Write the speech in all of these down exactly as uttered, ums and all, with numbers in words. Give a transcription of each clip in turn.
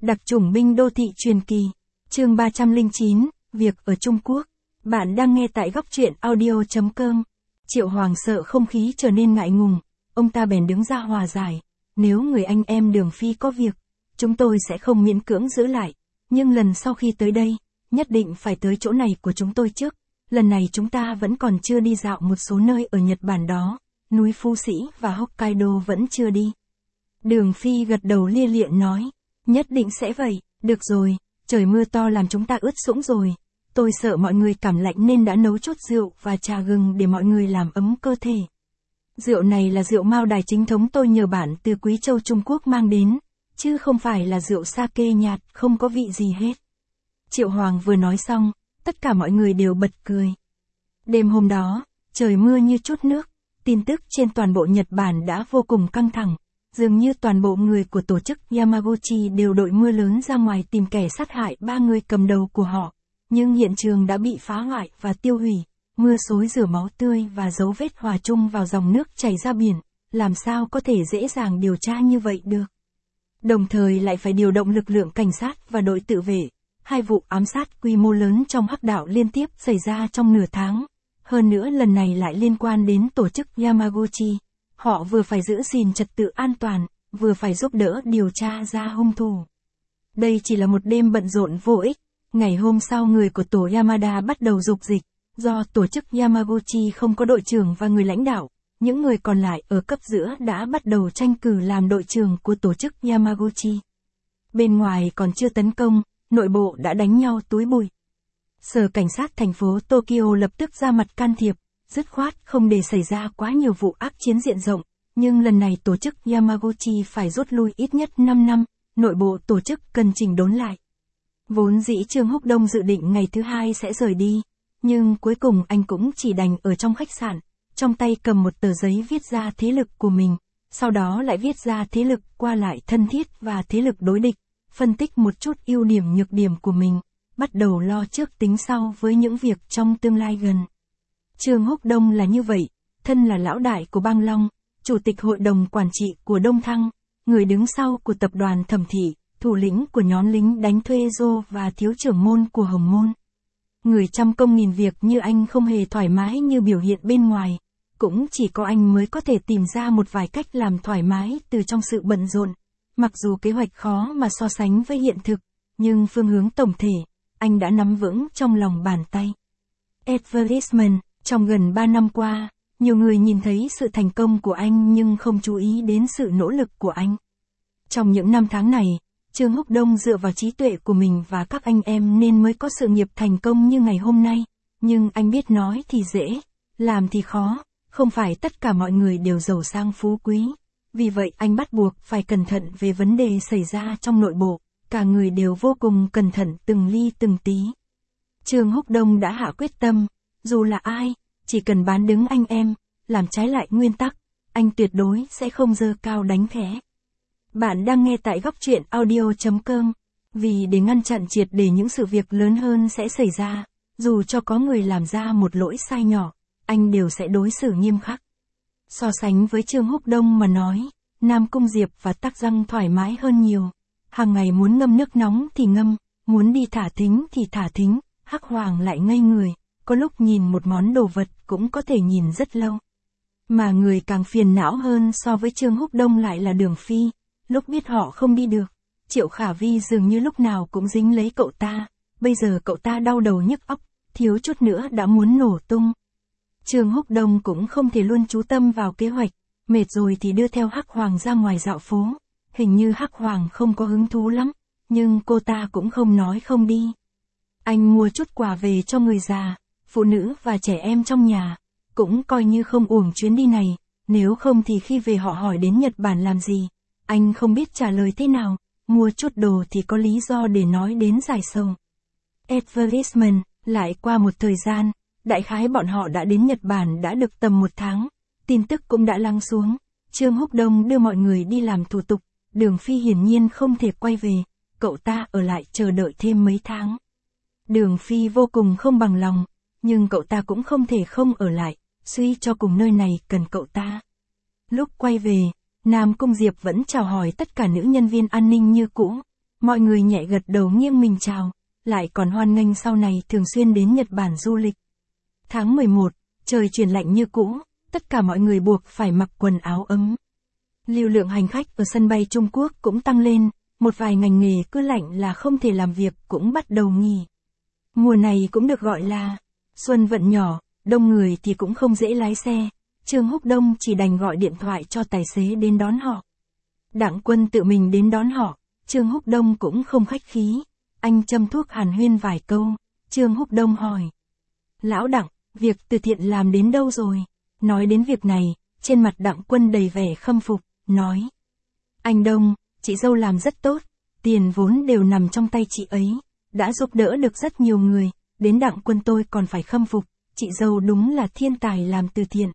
Đặc chủng binh đô thị truyền kỳ. Chương ba trăm lẻ chín, việc ở Trung Quốc. Bạn đang nghe tại góc truyện audio chấm com. Triệu Hoàng sợ không khí trở nên ngại ngùng, ông ta bèn đứng ra hòa giải. Nếu người anh em Đường Phi có việc, chúng tôi sẽ không miễn cưỡng giữ lại. Nhưng lần sau khi tới đây, nhất định phải tới chỗ này của chúng tôi trước. Lần này chúng ta vẫn còn chưa đi dạo một số nơi ở Nhật Bản đó, núi Phú Sĩ và Hokkaido vẫn chưa đi. Đường Phi gật đầu lia lịa nói, nhất định sẽ vậy, được rồi, trời mưa to làm chúng ta ướt sũng rồi. Tôi sợ mọi người cảm lạnh nên đã nấu chút rượu và trà gừng để mọi người làm ấm cơ thể. Rượu này là rượu Mao Đài chính thống tôi nhờ bạn từ Quý Châu Trung Quốc mang đến, chứ không phải là rượu sake nhạt không có vị gì hết. Triệu Hoàng vừa nói xong, tất cả mọi người đều bật cười. Đêm hôm đó, trời mưa như chút nước, tin tức trên toàn bộ Nhật Bản đã vô cùng căng thẳng. Dường như toàn bộ người của tổ chức Yamaguchi đều đội mưa lớn ra ngoài tìm kẻ sát hại ba người cầm đầu của họ. Nhưng hiện trường đã bị phá hoại và tiêu hủy, mưa xối rửa máu tươi và dấu vết hòa chung vào dòng nước chảy ra biển, làm sao có thể dễ dàng điều tra như vậy được. Đồng thời lại phải điều động lực lượng cảnh sát và đội tự vệ. Hai vụ ám sát quy mô lớn trong Hắc đạo liên tiếp xảy ra trong nửa tháng. Hơn nữa lần này lại liên quan đến tổ chức Yamaguchi. Họ vừa phải giữ gìn trật tự an toàn, vừa phải giúp đỡ điều tra ra hung thủ. Đây chỉ là một đêm bận rộn vô ích. Ngày hôm sau người của tổ Yamada bắt đầu dục dịch. Do tổ chức Yamaguchi không có đội trưởng và người lãnh đạo, những người còn lại ở cấp giữa đã bắt đầu tranh cử làm đội trưởng của tổ chức Yamaguchi. Bên ngoài còn chưa tấn công, nội bộ đã đánh nhau túi bụi. Sở cảnh sát thành phố Tokyo lập tức ra mặt can thiệp, dứt khoát không để xảy ra quá nhiều vụ ác chiến diện rộng, nhưng lần này tổ chức Yamaguchi phải rút lui ít nhất năm năm, nội bộ tổ chức cần chỉnh đốn lại. Vốn dĩ Trương Húc Đông dự định ngày thứ hai sẽ rời đi, nhưng cuối cùng anh cũng chỉ đành ở trong khách sạn, trong tay cầm một tờ giấy viết ra thế lực của mình, sau đó lại viết ra thế lực qua lại thân thiết và thế lực đối địch, phân tích một chút ưu điểm nhược điểm của mình, bắt đầu lo trước tính sau với những việc trong tương lai gần. Trương Húc Đông là như vậy, thân là lão đại của Bang Long, chủ tịch hội đồng quản trị của Đông Thăng, người đứng sau của tập đoàn Thẩm Thị, thủ lĩnh của nhóm lính đánh thuê Dô và thiếu trưởng môn của Hồng Môn. Người trăm công nghìn việc như anh không hề thoải mái như biểu hiện bên ngoài, cũng chỉ có anh mới có thể tìm ra một vài cách làm thoải mái từ trong sự bận rộn. Mặc dù kế hoạch khó mà so sánh với hiện thực, nhưng phương hướng tổng thể, anh đã nắm vững trong lòng bàn tay. Advertisement, trong gần ba năm qua, nhiều người nhìn thấy sự thành công của anh nhưng không chú ý đến sự nỗ lực của anh. Trong những năm tháng này, Trương Húc Đông dựa vào trí tuệ của mình và các anh em nên mới có sự nghiệp thành công như ngày hôm nay, nhưng anh biết nói thì dễ, làm thì khó, không phải tất cả mọi người đều giàu sang phú quý. Vì vậy anh bắt buộc phải cẩn thận về vấn đề xảy ra trong nội bộ, cả người đều vô cùng cẩn thận từng ly từng tí. Trương Húc Đông đã hạ quyết tâm, dù là ai, chỉ cần bán đứng anh em, làm trái lại nguyên tắc, anh tuyệt đối sẽ không giơ cao đánh khẽ. Bạn đang nghe tại góc truyện audio chấm com, vì để ngăn chặn triệt để những sự việc lớn hơn sẽ xảy ra, dù cho có người làm ra một lỗi sai nhỏ, anh đều sẽ đối xử nghiêm khắc. So sánh với Trương Húc Đông mà nói, Nam Cung Diệp và Tắc Răng thoải mái hơn nhiều. Hàng ngày muốn ngâm nước nóng thì ngâm, muốn đi thả thính thì thả thính, Hắc Hoàng lại ngây người, có lúc nhìn một món đồ vật cũng có thể nhìn rất lâu. Mà người càng phiền não hơn so với Trương Húc Đông lại là Đường Phi, lúc biết họ không đi được, Triệu Khả Vi dường như lúc nào cũng dính lấy cậu ta, bây giờ cậu ta đau đầu nhức óc, thiếu chút nữa đã muốn nổ tung. Trương Húc Đông cũng không thể luôn chú tâm vào kế hoạch, mệt rồi thì đưa theo Hắc Hoàng ra ngoài dạo phố. Hình như Hắc Hoàng không có hứng thú lắm, nhưng cô ta cũng không nói không đi. Anh mua chút quà về cho người già, phụ nữ và trẻ em trong nhà, cũng coi như không uổng chuyến đi này, nếu không thì khi về họ hỏi đến Nhật Bản làm gì, anh không biết trả lời thế nào, mua chút đồ thì có lý do để nói đến dài sâu. Advertisement, lại qua một thời gian, đại khái bọn họ đã đến Nhật Bản đã được tầm một tháng, tin tức cũng đã lắng xuống, Trương Húc Đông đưa mọi người đi làm thủ tục. Đường Phi hiển nhiên không thể quay về, cậu ta ở lại chờ đợi thêm mấy tháng. Đường Phi vô cùng không bằng lòng, nhưng cậu ta cũng không thể không ở lại, suy cho cùng nơi này cần cậu ta. Lúc quay về, Nam Cung Diệp vẫn chào hỏi tất cả nữ nhân viên an ninh như cũ, mọi người nhẹ gật đầu nghiêng mình chào, lại còn hoan nghênh sau này thường xuyên đến Nhật Bản du lịch. Tháng mười một, trời chuyển lạnh như cũ, tất cả mọi người buộc phải mặc quần áo ấm. Lưu lượng hành khách ở sân bay Trung Quốc cũng tăng lên, một vài ngành nghề cứ lạnh là không thể làm việc cũng bắt đầu nghỉ. Mùa này cũng được gọi là xuân vận nhỏ, đông người thì cũng không dễ lái xe, Trương Húc Đông chỉ đành gọi điện thoại cho tài xế đến đón họ. Đặng Quân tự mình đến đón họ, Trương Húc Đông cũng không khách khí, anh châm thuốc hàn huyên vài câu, Trương Húc Đông hỏi. Lão Đặng, việc từ thiện làm đến đâu rồi? Nói đến việc này, trên mặt Đặng Quân đầy vẻ khâm phục, nói. Anh Đông, chị dâu làm rất tốt, tiền vốn đều nằm trong tay chị ấy, đã giúp đỡ được rất nhiều người, đến Đặng Quân tôi còn phải khâm phục, chị dâu đúng là thiên tài làm từ thiện.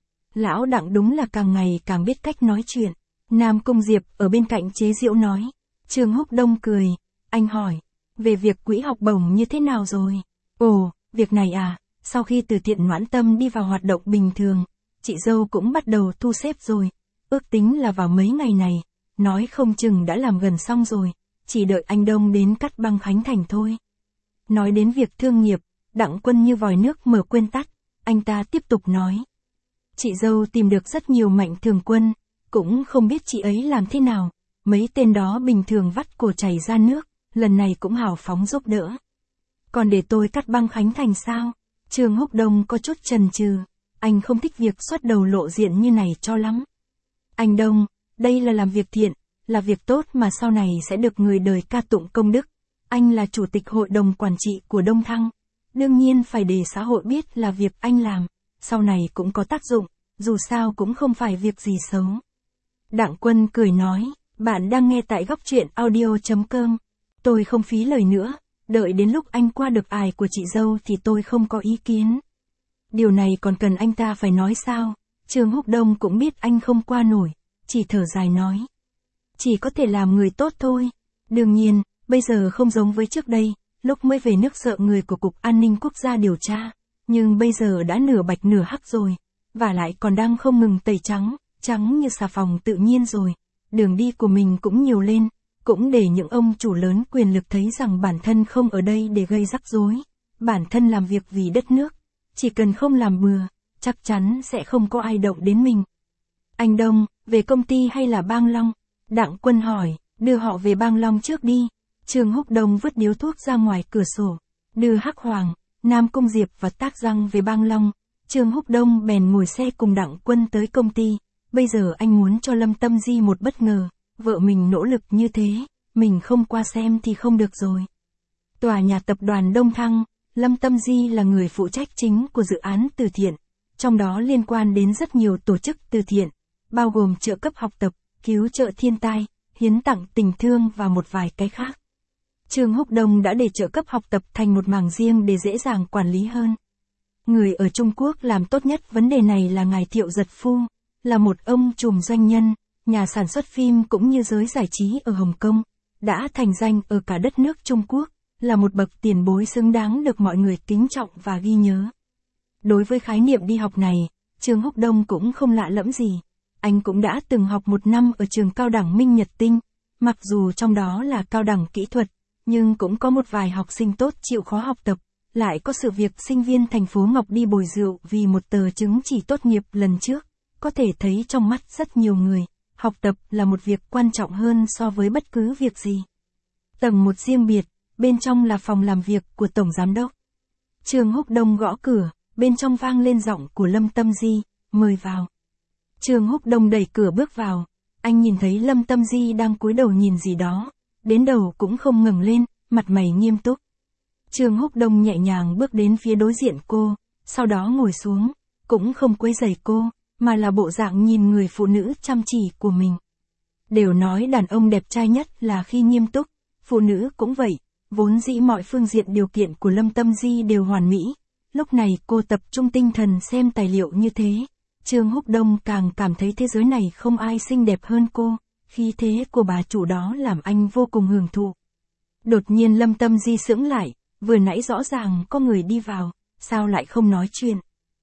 Lão Đặng đúng là càng ngày càng biết cách nói chuyện. Nam Cung Diệp ở bên cạnh chế giễu nói. Trương Húc Đông cười, anh hỏi, về việc quỹ học bổng như thế nào rồi? Ồ, việc này à, sau khi từ thiện Noãn Tâm đi vào hoạt động bình thường, chị dâu cũng bắt đầu thu xếp rồi, ước tính là vào mấy ngày này, nói không chừng đã làm gần xong rồi, chỉ đợi anh Đông đến cắt băng khánh thành thôi. Nói đến việc thương nghiệp, Đặng Quân như vòi nước mở quên tắt, anh ta tiếp tục nói. Chị dâu tìm được rất nhiều mạnh thường quân, cũng không biết chị ấy làm thế nào, mấy tên đó bình thường vắt cổ chảy ra nước, lần này cũng hào phóng giúp đỡ. Còn để tôi cắt băng khánh thành sao? Trương Húc Đông có chút chần chừ, anh không thích việc xuất đầu lộ diện như này cho lắm. Anh Đông, đây là làm việc thiện, là việc tốt mà sau này sẽ được người đời ca tụng công đức. Anh là chủ tịch hội đồng quản trị của Đông Thăng, đương nhiên phải để xã hội biết là việc anh làm, sau này cũng có tác dụng, dù sao cũng không phải việc gì xấu. Đặng Quân cười nói, bạn đang nghe tại góc truyện audio chấm com. Tôi không phí lời nữa, đợi đến lúc anh qua được ải của chị dâu thì tôi không có ý kiến. Điều này còn cần anh ta phải nói sao? Trương Húc Đông cũng biết anh không qua nổi, chỉ thở dài nói. Chỉ có thể làm người tốt thôi. Đương nhiên, bây giờ không giống với trước đây, lúc mới về nước sợ người của Cục An ninh Quốc gia điều tra, nhưng bây giờ đã nửa bạch nửa hắc rồi, và lại còn đang không ngừng tẩy trắng, trắng như xà phòng tự nhiên rồi. Đường đi của mình cũng nhiều lên, cũng để những ông chủ lớn quyền lực thấy rằng bản thân không ở đây để gây rắc rối, bản thân làm việc vì đất nước, chỉ cần không làm bừa, chắc chắn sẽ không có ai động đến mình. Anh Đông, về công ty hay là Bang Long? Đặng Quân hỏi, đưa họ về Bang Long trước đi. Trương Húc Đông vứt điếu thuốc ra ngoài cửa sổ, đưa Hắc Hoàng, Nam Cung Diệp và Tác Răng về Bang Long. Trương Húc Đông bèn ngồi xe cùng Đặng Quân tới công ty. Bây giờ anh muốn cho Lâm Tâm Di một bất ngờ, vợ mình nỗ lực như thế, mình không qua xem thì không được rồi. Tòa nhà tập đoàn Đông Thăng, Lâm Tâm Di là người phụ trách chính của dự án từ thiện, trong đó liên quan đến rất nhiều tổ chức từ thiện, bao gồm trợ cấp học tập, cứu trợ thiên tai, hiến tặng tình thương và một vài cái khác. Trương Húc Đông đã để trợ cấp học tập thành một mảng riêng để dễ dàng quản lý hơn. Người ở Trung Quốc làm tốt nhất vấn đề này là ngài Thiệu Giật Phu, là một ông trùm doanh nhân, nhà sản xuất phim cũng như giới giải trí ở Hồng Kông, đã thành danh ở cả đất nước Trung Quốc, là một bậc tiền bối xứng đáng được mọi người kính trọng và ghi nhớ. Đối với khái niệm đi học này, Trương Húc Đông cũng không lạ lẫm gì. Anh cũng đã từng học một năm ở trường cao đẳng Minh Nhật Tinh, mặc dù trong đó là cao đẳng kỹ thuật, nhưng cũng có một vài học sinh tốt chịu khó học tập, lại có sự việc sinh viên thành phố Ngọc đi bồi rượu vì một tờ chứng chỉ tốt nghiệp lần trước, có thể thấy trong mắt rất nhiều người, học tập là một việc quan trọng hơn so với bất cứ việc gì. Tầng một riêng biệt, bên trong là phòng làm việc của Tổng Giám đốc. Trương Húc Đông gõ cửa, bên trong vang lên giọng của Lâm Tâm Di, mời vào. Trương Húc Đông đẩy cửa bước vào, anh nhìn thấy Lâm Tâm Di đang cúi đầu nhìn gì đó, đến đầu cũng không ngẩng lên, mặt mày nghiêm túc. Trương Húc Đông nhẹ nhàng bước đến phía đối diện cô, sau đó ngồi xuống, cũng không quấy rầy cô, mà là bộ dạng nhìn người phụ nữ chăm chỉ của mình. Đều nói đàn ông đẹp trai nhất là khi nghiêm túc, phụ nữ cũng vậy, vốn dĩ mọi phương diện điều kiện của Lâm Tâm Di đều hoàn mỹ, lúc này cô tập trung tinh thần xem tài liệu như thế. Trương Húc Đông càng cảm thấy thế giới này không ai xinh đẹp hơn cô, khí thế của bà chủ đó làm anh vô cùng hưởng thụ. Đột nhiên Lâm Tâm Di sững lại, vừa nãy rõ ràng có người đi vào, sao lại không nói chuyện.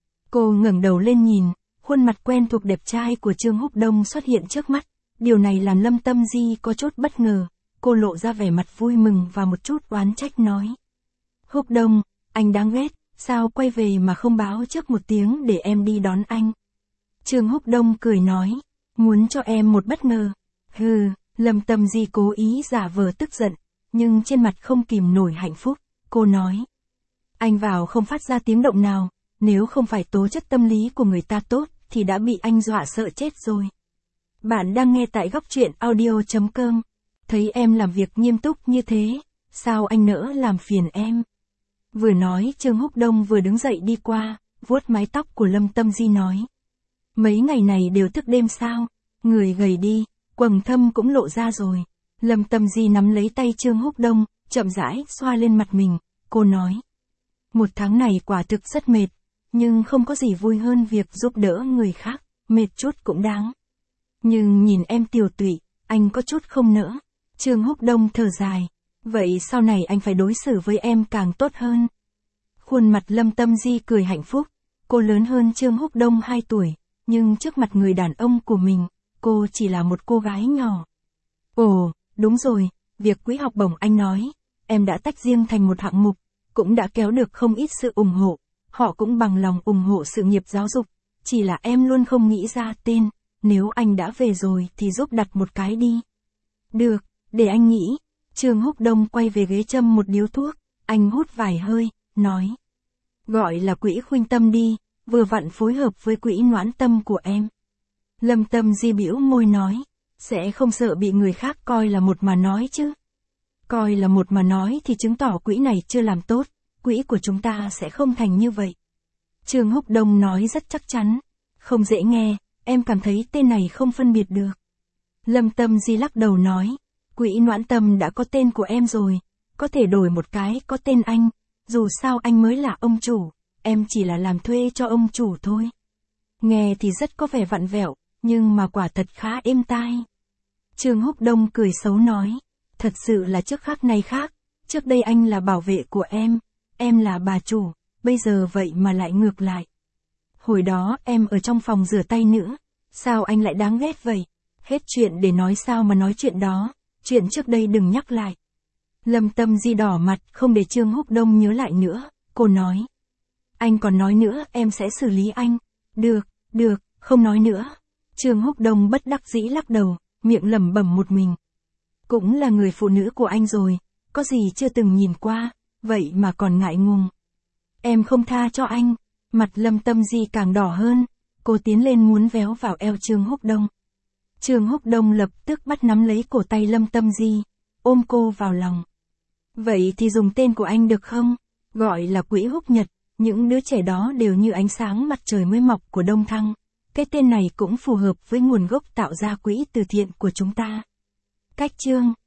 Cô ngẩng đầu lên nhìn, khuôn mặt quen thuộc đẹp trai của Trương Húc Đông xuất hiện trước mắt, điều này làm Lâm Tâm Di có chút bất ngờ, cô lộ ra vẻ mặt vui mừng và một chút oán trách nói. Húc Đông, anh đáng ghét, sao quay về mà không báo trước một tiếng để em đi đón anh. Trương Húc Đông cười nói, muốn cho em một bất ngờ. Hừ, Lâm Tâm Di cố ý giả vờ tức giận, nhưng trên mặt không kìm nổi hạnh phúc, cô nói. Anh vào không phát ra tiếng động nào, nếu không phải tố chất tâm lý của người ta tốt, thì đã bị anh dọa sợ chết rồi. Bạn đang nghe tại góc truyện audio chấm com. Thấy em làm việc nghiêm túc như thế, sao anh nỡ làm phiền em? Vừa nói Trương Húc Đông vừa đứng dậy đi qua, vuốt mái tóc của Lâm Tâm Di nói. Mấy ngày này đều thức đêm sao? Người gầy đi, quầng thâm cũng lộ ra rồi. Lâm Tâm Di nắm lấy tay Trương Húc Đông, chậm rãi xoa lên mặt mình, cô nói. Một tháng này quả thực rất mệt, nhưng không có gì vui hơn việc giúp đỡ người khác, mệt chút cũng đáng. Nhưng nhìn em tiều tụy, anh có chút không nỡ. Trương Húc Đông thở dài, vậy sau này anh phải đối xử với em càng tốt hơn. Khuôn mặt Lâm Tâm Di cười hạnh phúc, cô lớn hơn Trương Húc Đông hai tuổi, nhưng trước mặt người đàn ông của mình, cô chỉ là một cô gái nhỏ. Ồ, đúng rồi, việc quỹ học bổng anh nói, em đã tách riêng thành một hạng mục, cũng đã kéo được không ít sự ủng hộ, họ cũng bằng lòng ủng hộ sự nghiệp giáo dục, chỉ là em luôn không nghĩ ra tên, nếu anh đã về rồi thì giúp đặt một cái đi. Được, để anh nghĩ. Trương Húc Đông quay về ghế châm một điếu thuốc, anh hút vài hơi, nói. Gọi là quỹ khuynh tâm đi, vừa vặn phối hợp với quỹ noãn tâm của em. Lâm Tâm Di bĩu môi nói, sẽ không sợ bị người khác coi là một mà nói chứ. Coi là một mà nói thì chứng tỏ quỹ này chưa làm tốt, quỹ của chúng ta sẽ không thành như vậy. Trương Húc Đông nói rất chắc chắn, không dễ nghe, em cảm thấy tên này không phân biệt được. Lâm Tâm Di lắc đầu nói, quỹ noãn tâm đã có tên của em rồi, có thể đổi một cái có tên anh, dù sao anh mới là ông chủ, em chỉ là làm thuê cho ông chủ thôi. Nghe thì rất có vẻ vặn vẹo, nhưng mà quả thật khá êm tai. Trương Húc Đông cười xấu nói, thật sự là trước khác nay khác, trước đây anh là bảo vệ của em, em là bà chủ, bây giờ vậy mà lại ngược lại. Hồi đó em ở trong phòng rửa tay nữa, sao anh lại đáng ghét vậy? Hết chuyện để nói sao mà nói chuyện đó, chuyện trước đây đừng nhắc lại. Lâm Tâm Di đỏ mặt không để Trương Húc Đông nhớ lại nữa, cô nói. Anh còn nói nữa em sẽ xử lý anh. Được, được, không nói nữa. Trương Húc Đông bất đắc dĩ lắc đầu, miệng lẩm bẩm một mình. Cũng là người phụ nữ của anh rồi, có gì chưa từng nhìn qua, vậy mà còn ngại ngùng. Em không tha cho anh. Mặt Lâm Tâm Di càng đỏ hơn, cô tiến lên muốn véo vào eo Trương Húc Đông. Trương Húc Đông lập tức bắt nắm lấy cổ tay Lâm Tâm Di, ôm cô vào lòng. Vậy thì dùng tên của anh được không? Gọi là quỹ Húc Nhật, những đứa trẻ đó đều như ánh sáng mặt trời mới mọc của Đông Thăng. Cái tên này cũng phù hợp với nguồn gốc tạo ra quỹ từ thiện của chúng ta. Cách chương